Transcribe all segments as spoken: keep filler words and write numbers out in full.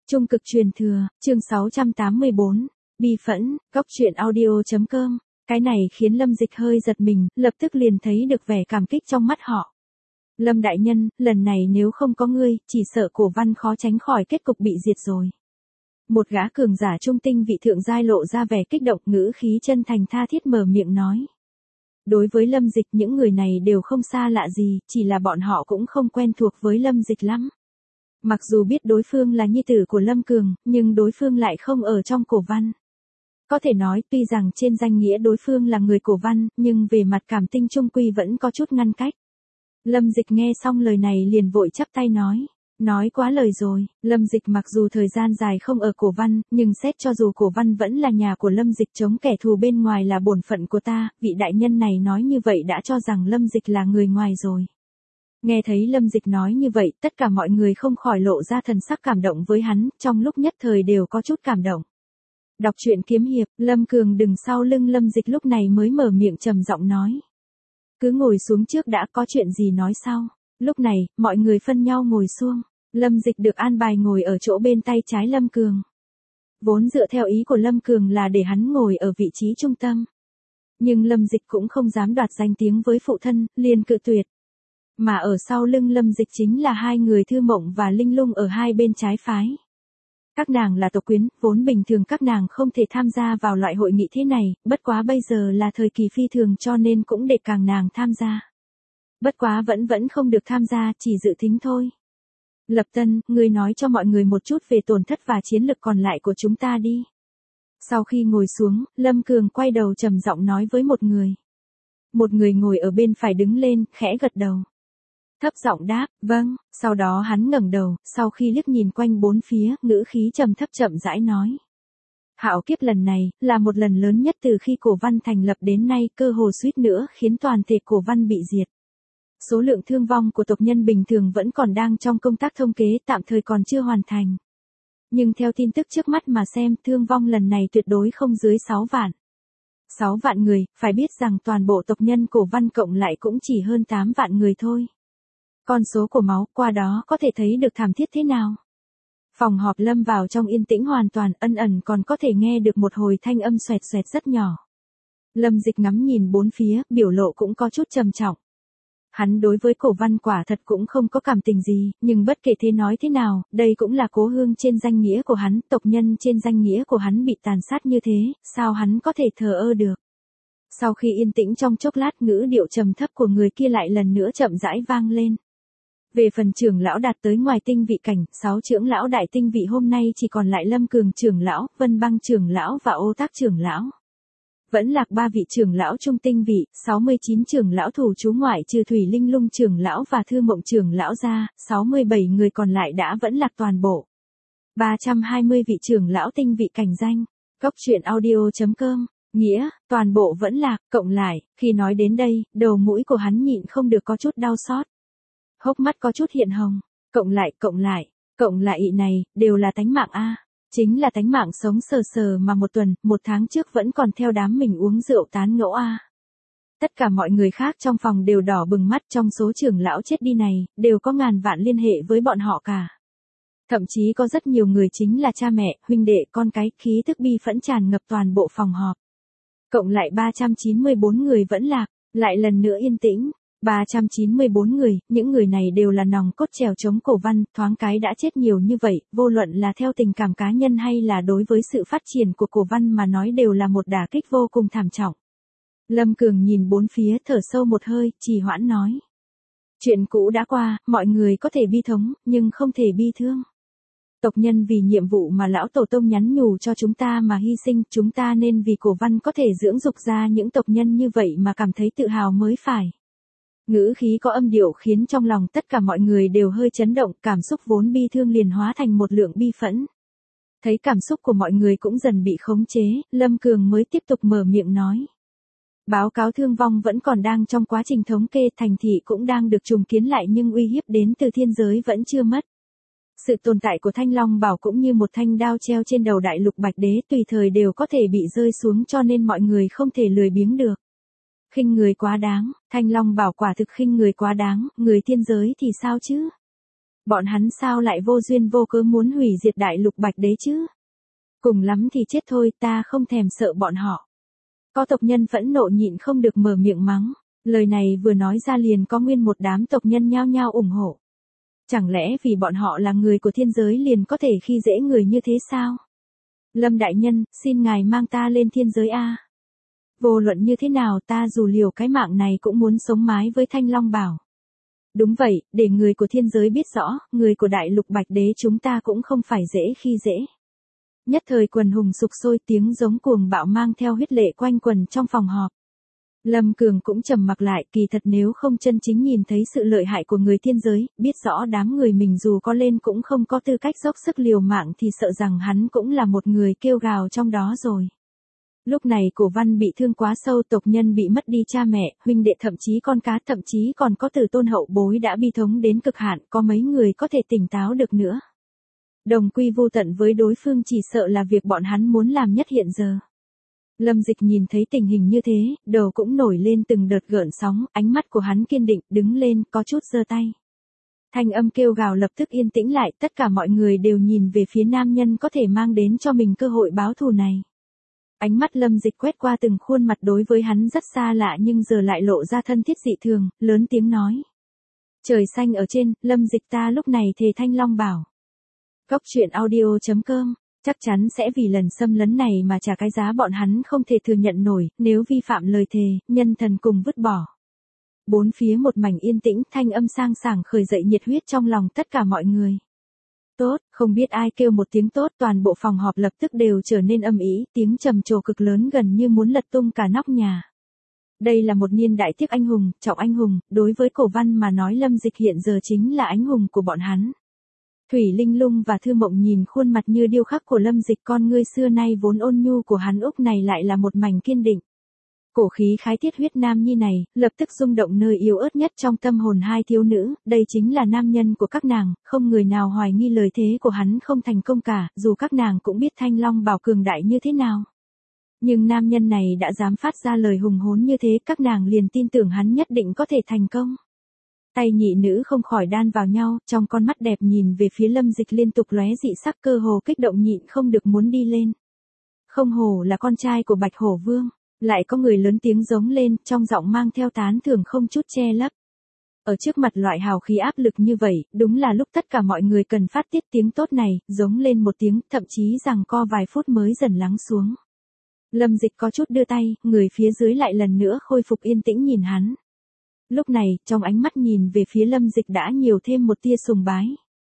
Trung cực truyền thừa, chương sáu trăm tám mươi bốn, bi phẫn, góc truyện audio.com. Cái này khiến Lâm Dịch hơi giật mình, lập tức liền thấy được vẻ cảm kích trong mắt họ. Lâm đại nhân, lần này nếu không có ngươi, chỉ sợ Cổ Văn khó tránh khỏi kết cục bị diệt rồi. Một gã cường giả trung tinh vị thượng giai lộ ra vẻ kích động, ngữ khí chân thành tha thiết mở miệng nói. Đối với Lâm Dịch, những người này đều không xa lạ gì, chỉ là bọn họ cũng không quen thuộc với Lâm Dịch lắm. Mặc dù biết đối phương là nhi tử của Lâm Cường, nhưng đối phương lại không ở trong Cổ Văn. Có thể nói, tuy rằng trên danh nghĩa đối phương là người Cổ Văn, nhưng về mặt cảm tình trung quy vẫn có chút ngăn cách. Lâm Dịch nghe xong lời này liền vội chắp tay nói. Nói quá lời rồi, Lâm Dịch mặc dù thời gian dài không ở Cổ Văn, nhưng xét cho dù Cổ Văn vẫn là nhà của Lâm Dịch, chống kẻ thù bên ngoài là bổn phận của ta, vị đại nhân này nói như vậy đã cho rằng Lâm Dịch là người ngoài rồi. Nghe thấy Lâm Dịch nói như vậy, tất cả mọi người không khỏi lộ ra thần sắc cảm động với hắn, trong lúc nhất thời đều có chút cảm động. Đọc truyện kiếm hiệp, Lâm Cường đứng sau lưng Lâm Dịch lúc này mới mở miệng trầm giọng nói. Cứ ngồi xuống trước đã, có chuyện gì nói sau. Lúc này, mọi người phân nhau ngồi xuống. Lâm Dịch được an bài ngồi ở chỗ bên tay trái Lâm Cường. Vốn dựa theo ý của Lâm Cường là để hắn ngồi ở vị trí trung tâm. Nhưng Lâm Dịch cũng không dám đoạt danh tiếng với phụ thân, liền cự tuyệt. Mà ở sau lưng Lâm Dịch chính là hai người Thư Mộng và Linh Lung ở hai bên trái phái. Các nàng là tộc quyến, vốn bình thường các nàng không thể tham gia vào loại hội nghị thế này, bất quá bây giờ là thời kỳ phi thường cho nên cũng để càng nàng tham gia. Bất quá vẫn vẫn không được tham gia, chỉ dự tính thôi. Lập Tân, ngươi nói cho mọi người một chút về tổn thất và chiến lực còn lại của chúng ta đi. Sau khi ngồi xuống, Lâm Cường quay đầu trầm giọng nói với một người. Một người ngồi ở bên phải đứng lên, khẽ gật đầu. Thấp giọng đáp, vâng, sau đó hắn ngẩng đầu, sau khi liếc nhìn quanh bốn phía, ngữ khí trầm thấp chậm rãi nói. Hạo kiếp lần này, là một lần lớn nhất từ khi Cổ Văn thành lập đến nay, cơ hồ suýt nữa khiến toàn thể Cổ Văn bị diệt. Số lượng thương vong của tộc nhân bình thường vẫn còn đang trong công tác thông kế, tạm thời còn chưa hoàn thành. Nhưng theo tin tức trước mắt mà xem, thương vong lần này tuyệt đối không dưới sáu vạn. sáu vạn người, phải biết rằng toàn bộ tộc nhân Cổ Văn cộng lại cũng chỉ hơn tám vạn người thôi. Con số của máu, qua đó có thể thấy được thảm thiết thế nào. Phòng họp lâm vào trong yên tĩnh hoàn toàn, ân ẩn còn có thể nghe được một hồi thanh âm xoẹt xoẹt rất nhỏ. Lâm Dịch ngắm nhìn bốn phía, biểu lộ cũng có chút trầm trọng. Hắn đối với Cổ Văn quả thật cũng không có cảm tình gì, nhưng bất kể thế nói thế nào, đây cũng là cố hương trên danh nghĩa của hắn, tộc nhân trên danh nghĩa của hắn bị tàn sát như thế, sao hắn có thể thờ ơ được. Sau khi yên tĩnh trong chốc lát, ngữ điệu trầm thấp của người kia lại lần nữa chậm rãi vang lên. Về phần trưởng lão đạt tới ngoài tinh vị cảnh, sáu trưởng lão đại tinh vị hôm nay chỉ còn lại Lâm Cường trưởng lão, Vân Băng trưởng lão và Ô Tác trưởng lão. Vẫn lạc ba vị trưởng lão trung tinh vị, sáu mươi chín trưởng lão thủ chú ngoại trừ Thủy Linh Lung trưởng lão và Thư Mộng trưởng lão ra, sáu mươi bảy người còn lại đã vẫn lạc toàn bộ. ba trăm hai mươi vị trưởng lão tinh vị cảnh danh. Góc truyện audio.com. Nghĩa, toàn bộ vẫn lạc, cộng lại, khi nói đến đây, đầu mũi của hắn nhịn không được có chút đau xót. Hốc mắt có chút hiện hồng, cộng lại, cộng lại, cộng lại ý này, đều là tánh mạng a, chính là tánh mạng sống sờ sờ mà một tuần, một tháng trước vẫn còn theo đám mình uống rượu tán ngẫu a. Tất cả mọi người khác trong phòng đều đỏ bừng mắt, trong số trưởng lão chết đi này, đều có ngàn vạn liên hệ với bọn họ cả. Thậm chí có rất nhiều người chính là cha mẹ, huynh đệ, con cái, khí tức bi phẫn tràn ngập toàn bộ phòng họp. Cộng lại ba trăm chín mươi bốn người vẫn lạc, lại lần nữa yên tĩnh. ba trăm chín mươi bốn người, những người này đều là nòng cốt trèo chống Cổ Văn, thoáng cái đã chết nhiều như vậy, vô luận là theo tình cảm cá nhân hay là đối với sự phát triển của Cổ Văn mà nói đều là một đả kích vô cùng thảm trọng. Lâm Cường nhìn bốn phía, thở sâu một hơi, trì hoãn nói. Chuyện cũ đã qua, mọi người có thể bi thống, nhưng không thể bi thương. Tộc nhân vì nhiệm vụ mà lão tổ tông nhắn nhủ cho chúng ta mà hy sinh, chúng ta nên vì Cổ Văn có thể dưỡng dục ra những tộc nhân như vậy mà cảm thấy tự hào mới phải. Ngữ khí có âm điệu khiến trong lòng tất cả mọi người đều hơi chấn động, cảm xúc vốn bi thương liền hóa thành một lượng bi phẫn. Thấy cảm xúc của mọi người cũng dần bị khống chế, Lâm Cường mới tiếp tục mở miệng nói. Báo cáo thương vong vẫn còn đang trong quá trình thống kê, thành thị cũng đang được trùng kiến lại nhưng uy hiếp đến từ thiên giới vẫn chưa mất. Sự tồn tại của Thanh Long Bảo cũng như một thanh đao treo trên đầu đại lục Bạch Đế tùy thời đều có thể bị rơi xuống cho nên mọi người không thể lười biếng được. Khinh người quá đáng, Thanh Long Bảo quả thực khinh người quá đáng, người thiên giới thì sao chứ? Bọn hắn sao lại vô duyên vô cớ muốn hủy diệt đại lục Bạch Đế chứ? Cùng lắm thì chết thôi, ta không thèm sợ bọn họ. Có tộc nhân phẫn nộ nhịn không được mở miệng mắng. Lời này vừa nói ra liền có nguyên một đám tộc nhân nhao nhao ủng hộ. Chẳng lẽ vì bọn họ là người của thiên giới liền có thể khi dễ người như thế sao? Lâm đại nhân, xin ngài mang ta lên thiên giới a. Vô luận như thế nào ta dù liều cái mạng này cũng muốn sống mái với Thanh Long Bảo. Đúng vậy, để người của thiên giới biết rõ, người của đại lục Bạch Đế chúng ta cũng không phải dễ khi dễ. Nhất thời quần hùng sục sôi, tiếng giống cuồng bạo mang theo huyết lệ quanh quần trong phòng họp. Lâm Cường cũng trầm mặc lại, kỳ thật nếu không chân chính nhìn thấy sự lợi hại của người thiên giới, biết rõ đám người mình dù có lên cũng không có tư cách dốc sức liều mạng thì sợ rằng hắn cũng là một người kêu gào trong đó rồi. Lúc này Cổ Văn bị thương quá sâu, tộc nhân bị mất đi cha mẹ, huynh đệ thậm chí con cá, thậm chí còn có tử tôn hậu bối đã bi thống đến cực hạn, có mấy người có thể tỉnh táo được nữa. Đồng quy vu tận với đối phương chỉ sợ là việc bọn hắn muốn làm nhất hiện giờ. Lâm Dịch nhìn thấy tình hình như thế, đầu cũng nổi lên từng đợt gợn sóng, ánh mắt của hắn kiên định, đứng lên, có chút giơ tay. Thanh âm kêu gào lập tức yên tĩnh lại, tất cả mọi người đều nhìn về phía nam nhân có thể mang đến cho mình cơ hội báo thù này. Ánh mắt Lâm Dịch quét qua từng khuôn mặt đối với hắn rất xa lạ nhưng giờ lại lộ ra thân thiết dị thường, lớn tiếng nói. Trời xanh ở trên, Lâm Dịch ta lúc này thề Thanh Long Bảo. Góc truyện audio chấm com, chắc chắn sẽ vì lần xâm lấn này mà trả cái giá bọn hắn không thể thừa nhận nổi, nếu vi phạm lời thề, nhân thần cùng vứt bỏ. Bốn phía một mảnh yên tĩnh, thanh âm sang sảng khởi dậy nhiệt huyết trong lòng tất cả mọi người. Tốt, không biết ai kêu một tiếng tốt, toàn bộ phòng họp lập tức đều trở nên âm ĩ, tiếng trầm trồ cực lớn gần như muốn lật tung cả nóc nhà. Đây là một niên đại tiếc anh hùng, trọng anh hùng, đối với Cổ Văn mà nói Lâm Dịch hiện giờ chính là anh hùng của bọn hắn. Thủy Linh Lung và Thư Mộng nhìn khuôn mặt như điêu khắc của Lâm Dịch, con ngươi xưa nay vốn ôn nhu của hắn Úc này lại là một mảnh kiên định. Cổ khí khái tiết huyết nam nhi này, lập tức rung động nơi yếu ớt nhất trong tâm hồn hai thiếu nữ, đây chính là nam nhân của các nàng, không người nào hoài nghi lời thế của hắn không thành công cả, dù các nàng cũng biết Thanh Long Bảo cường đại như thế nào. Nhưng nam nhân này đã dám phát ra lời hùng hốn như thế, các nàng liền tin tưởng hắn nhất định có thể thành công. Tay nhị nữ không khỏi đan vào nhau, trong con mắt đẹp nhìn về phía Lâm Dịch liên tục lóe dị sắc, cơ hồ kích động nhịn không được muốn đi lên. Không hổ là con trai của Bạch Hổ Vương. Lại có người lớn tiếng giống lên, trong giọng mang theo tán thưởng không chút che lấp. Ở trước mặt loại hào khí áp lực như vậy, đúng là lúc tất cả mọi người cần phát tiết tiếng tốt này, giống lên một tiếng, thậm chí rằng co vài phút mới dần lắng xuống. Lâm Dịch có chút đưa tay, người phía dưới lại lần nữa khôi phục yên tĩnh nhìn hắn. Lúc này, trong ánh mắt nhìn về phía Lâm Dịch đã nhiều thêm một tia sùng bái.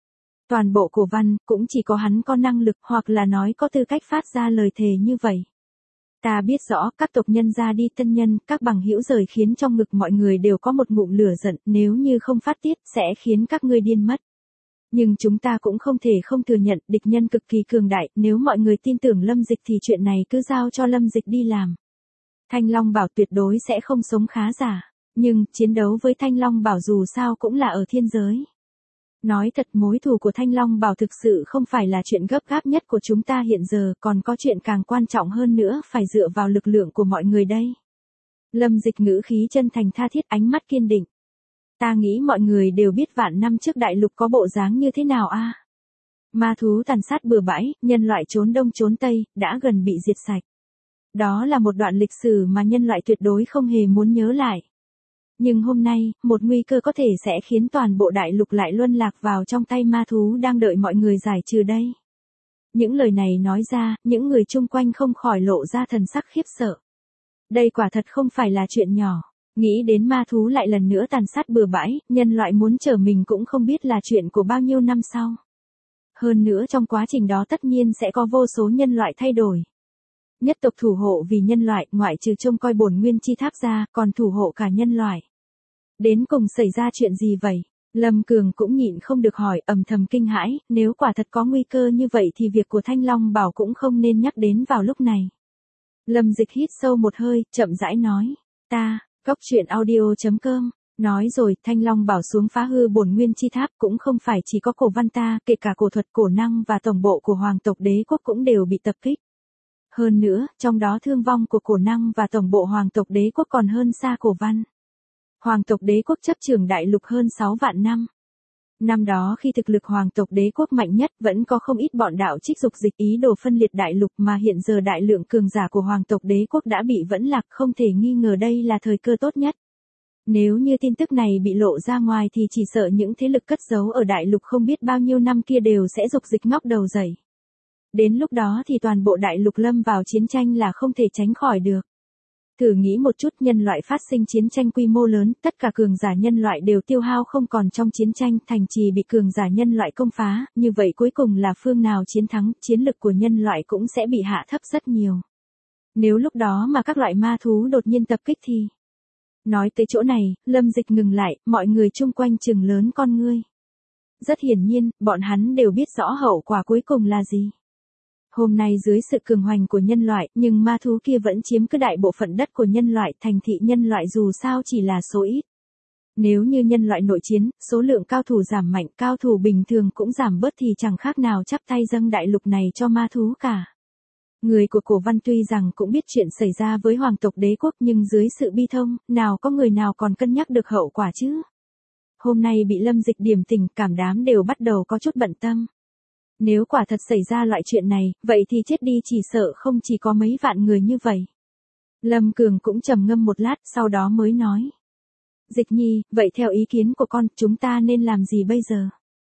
Toàn bộ Cổ Văn, cũng chỉ có hắn có năng lực hoặc là nói có tư cách phát ra lời thề như vậy. Ta biết rõ, các tộc nhân ra đi tân nhân, các bằng hữu rời khiến trong ngực mọi người đều có một ngụm lửa giận, nếu như không phát tiết, sẽ khiến các ngươi điên mất. Nhưng chúng ta cũng không thể không thừa nhận, địch nhân cực kỳ cường đại, nếu mọi người tin tưởng Lâm Dịch thì chuyện này cứ giao cho Lâm Dịch đi làm. Thanh Long Bảo tuyệt đối sẽ không sống khá giả, nhưng, chiến đấu với Thanh Long Bảo dù sao cũng là ở thiên giới. Nói thật, mối thù của Thanh Long Bảo thực sự không phải là chuyện gấp gáp nhất của chúng ta hiện giờ, còn có chuyện càng quan trọng hơn nữa, phải dựa vào lực lượng của mọi người đây. Lâm Dịch ngữ khí chân thành tha thiết, ánh mắt kiên định. Ta nghĩ mọi người đều biết vạn năm trước đại lục có bộ dáng như thế nào a. Ma thú tàn sát bừa bãi, nhân loại trốn đông trốn tây, đã gần bị diệt sạch. Đó là một đoạn lịch sử mà nhân loại tuyệt đối không hề muốn nhớ lại. Nhưng hôm nay, một nguy cơ có thể sẽ khiến toàn bộ đại lục lại luân lạc vào trong tay ma thú đang đợi mọi người giải trừ đây. Những lời này nói ra, những người chung quanh không khỏi lộ ra thần sắc khiếp sợ. Đây quả thật không phải là chuyện nhỏ. Nghĩ đến ma thú lại lần nữa tàn sát bừa bãi, nhân loại muốn trở mình cũng không biết là chuyện của bao nhiêu năm sau. Hơn nữa trong quá trình đó tất nhiên sẽ có vô số nhân loại thay đổi. Nhất tộc thủ hộ vì nhân loại, ngoại trừ trông coi bổn nguyên chi tháp ra, còn thủ hộ cả nhân loại. Đến cùng xảy ra chuyện gì vậy? Lâm Cường cũng nhịn không được hỏi, ầm thầm kinh hãi, nếu quả thật có nguy cơ như vậy thì việc của Thanh Long Bảo cũng không nên nhắc đến vào lúc này. Lâm Dịch hít sâu một hơi, chậm rãi nói, ta, góc truyện audio chấm com, nói rồi, Thanh Long Bảo xuống phá hư bổn nguyên chi tháp cũng không phải chỉ có Cổ Văn ta, kể cả cổ thuật cổ năng và tổng bộ của Hoàng tộc Đế quốc cũng đều bị tập kích. Hơn nữa, trong đó thương vong của cổ năng và tổng bộ Hoàng tộc Đế quốc còn hơn xa Cổ Văn. Hoàng tộc Đế quốc chấp trưởng đại lục hơn sáu vạn năm. Năm đó khi thực lực hoàng tộc đế quốc mạnh nhất, vẫn có không ít bọn đạo trích dục dịch ý đồ phân liệt đại lục, mà hiện giờ đại lượng cường giả của hoàng tộc đế quốc đã bị vẫn lạc, không thể nghi ngờ đây là thời cơ tốt nhất. Nếu như tin tức này bị lộ ra ngoài thì chỉ sợ những thế lực cất giấu ở đại lục không biết bao nhiêu năm kia đều sẽ dục dịch ngóc đầu dậy. Đến lúc đó thì toàn bộ đại lục lâm vào chiến tranh là không thể tránh khỏi được. Thử nghĩ một chút, nhân loại phát sinh chiến tranh quy mô lớn, tất cả cường giả nhân loại đều tiêu hao không còn trong chiến tranh, thành trì bị cường giả nhân loại công phá, như vậy cuối cùng là phương nào chiến thắng, chiến lực của nhân loại cũng sẽ bị hạ thấp rất nhiều. Nếu lúc đó mà các loại ma thú đột nhiên tập kích thì... Nói tới chỗ này, Lâm Dịch ngừng lại, mọi người chung quanh trừng lớn con ngươi. Rất hiển nhiên, bọn hắn đều biết rõ hậu quả cuối cùng là gì. Hôm nay dưới sự cường hoành của nhân loại, nhưng ma thú kia vẫn chiếm cứ đại bộ phận đất của nhân loại, thành thị nhân loại dù sao chỉ là số ít. Nếu như nhân loại nội chiến, số lượng cao thủ giảm mạnh, cao thủ bình thường cũng giảm bớt thì chẳng khác nào chắp tay dâng đại lục này cho ma thú cả. Người của Cổ Văn tuy rằng cũng biết chuyện xảy ra với hoàng tộc đế quốc, nhưng dưới sự bi thông, nào có người nào còn cân nhắc được hậu quả chứ. Hôm nay bị Lâm Dịch điểm tình, cảm đám đều bắt đầu có chút bận tâm. Nếu quả thật xảy ra loại chuyện này, vậy thì chết đi chỉ sợ không chỉ có mấy vạn người như vậy. Lâm Cường cũng trầm ngâm một lát, sau đó mới nói. Dịch Nhi, vậy theo ý kiến của con, chúng ta nên làm gì bây giờ?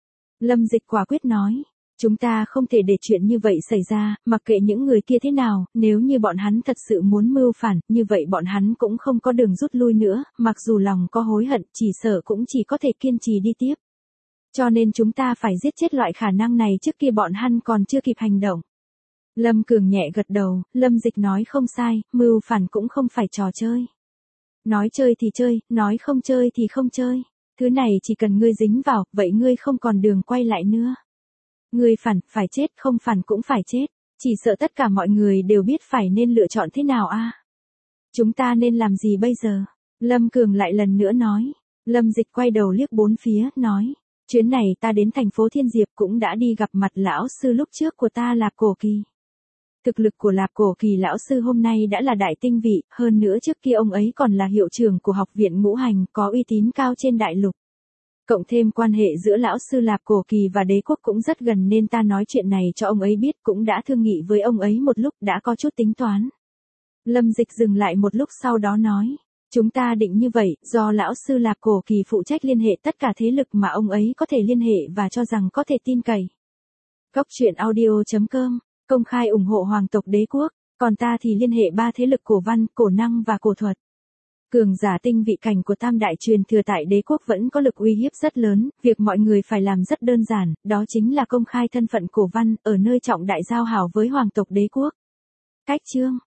Lâm Dịch quả quyết nói. Chúng ta không thể để chuyện như vậy xảy ra, mặc kệ những người kia thế nào, nếu như bọn hắn thật sự muốn mưu phản, như vậy bọn hắn cũng không có đường rút lui nữa, mặc dù lòng có hối hận, chỉ sợ cũng chỉ có thể kiên trì đi tiếp. Cho nên chúng ta phải giết chết loại khả năng này trước kia bọn hắn còn chưa kịp hành động. Lâm Cường nhẹ gật đầu, Lâm Dịch nói không sai, mưu phản cũng không phải trò chơi. Nói chơi thì chơi, nói không chơi thì không chơi. Thứ này chỉ cần ngươi dính vào, vậy ngươi không còn đường quay lại nữa. Ngươi phản, phải chết, không phản cũng phải chết. Chỉ sợ tất cả mọi người đều biết phải nên lựa chọn thế nào a. Chúng ta nên làm gì bây giờ? Lâm Cường lại lần nữa nói. Lâm Dịch quay đầu liếc bốn phía, nói. Chuyến này ta đến thành phố Thiên Diệp cũng đã đi gặp mặt lão sư lúc trước của ta Lạp Cổ Kỳ. Thực lực của Lạp Cổ Kỳ lão sư hôm nay đã là đại tinh vị, hơn nữa trước kia ông ấy còn là hiệu trưởng của học viện ngũ hành, có uy tín cao trên đại lục. Cộng thêm quan hệ giữa lão sư Lạp Cổ Kỳ và đế quốc cũng rất gần nên ta nói chuyện này cho ông ấy biết, cũng đã thương nghị với ông ấy một lúc, đã có chút tính toán. Lâm Dịch dừng lại một lúc sau đó nói. Chúng ta định như vậy, do lão sư Lạp Cổ Kỳ phụ trách liên hệ tất cả thế lực mà ông ấy có thể liên hệ và cho rằng có thể tin cậy. Cốc truyện audio chấm com, công khai ủng hộ hoàng tộc đế quốc, còn ta thì liên hệ ba thế lực cổ văn, cổ năng và cổ thuật. Cường giả tinh vị cảnh của tam đại truyền thừa tại đế quốc vẫn có lực uy hiếp rất lớn, việc mọi người phải làm rất đơn giản, đó chính là công khai thân phận cổ văn, ở nơi trọng đại giao hảo với hoàng tộc đế quốc. Cách chương